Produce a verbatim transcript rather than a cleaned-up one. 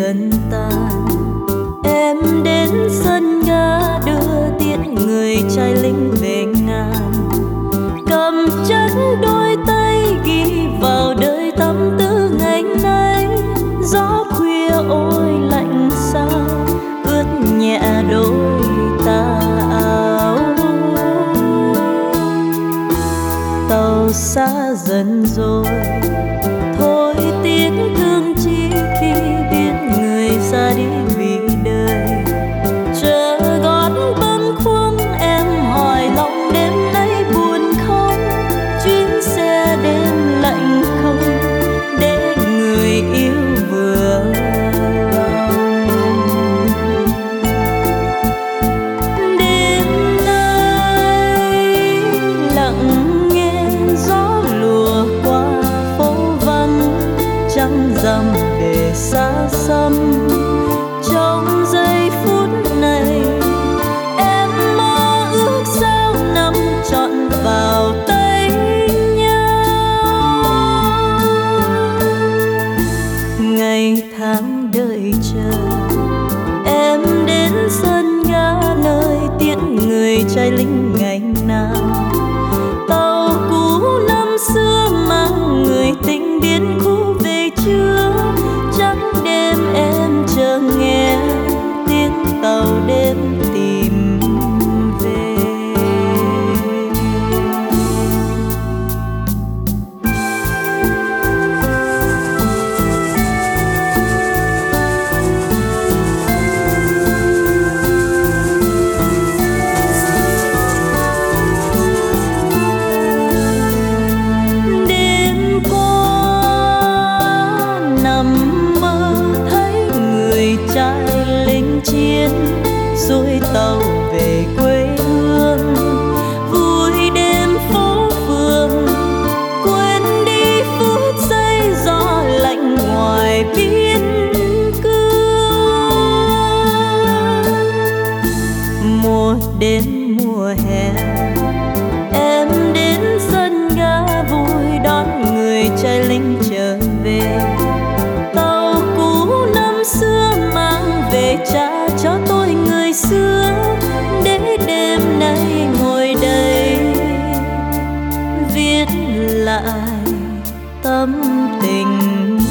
dần tan. Em đến sân ga đưa tiễn người trai lính về ngàn, cầm chắc đôi tay ghi vào đời tâm tư ngày nay. Gió khuya ôi lạnh sao ướt nhẹ đôi tà áo. Tàu xa dần rồi thôi tiếc thương chi khi biết người ra đi vì đời. Chờ gót bâng khuâng em hỏi lòng đêm nay buồn không, chuyến xe đêm lạnh không để người yêu vừa lòng. Đêm nay lặng nghe gió lùa qua phố vắng, trăng rằm để xa xăm. Trong giây phút này em mơ ước sao nắm trọn vào tay nhau. Ngày tháng đợi chờ em đến sân ga nơi tiễn người trai lính ngày nào. Tàu cũ năm xưa mang người tình biến khu về chưa, chắc đêm em chờ nghe tiếng tàu đêm tìm về. Đêm qua nằm mơ thấy người trai lính chiến xuôi tàu về quê hương, vui đêm phố phường quên đi phút giây gió lạnh ngoài biên cương. Mùa đến mùa hè em đến sân ga vui đón người trai lính trở về. Tàu cũ năm xưa mang về trả cho tôi người xưa, để đêm nay ngồi đây viết lại tâm tình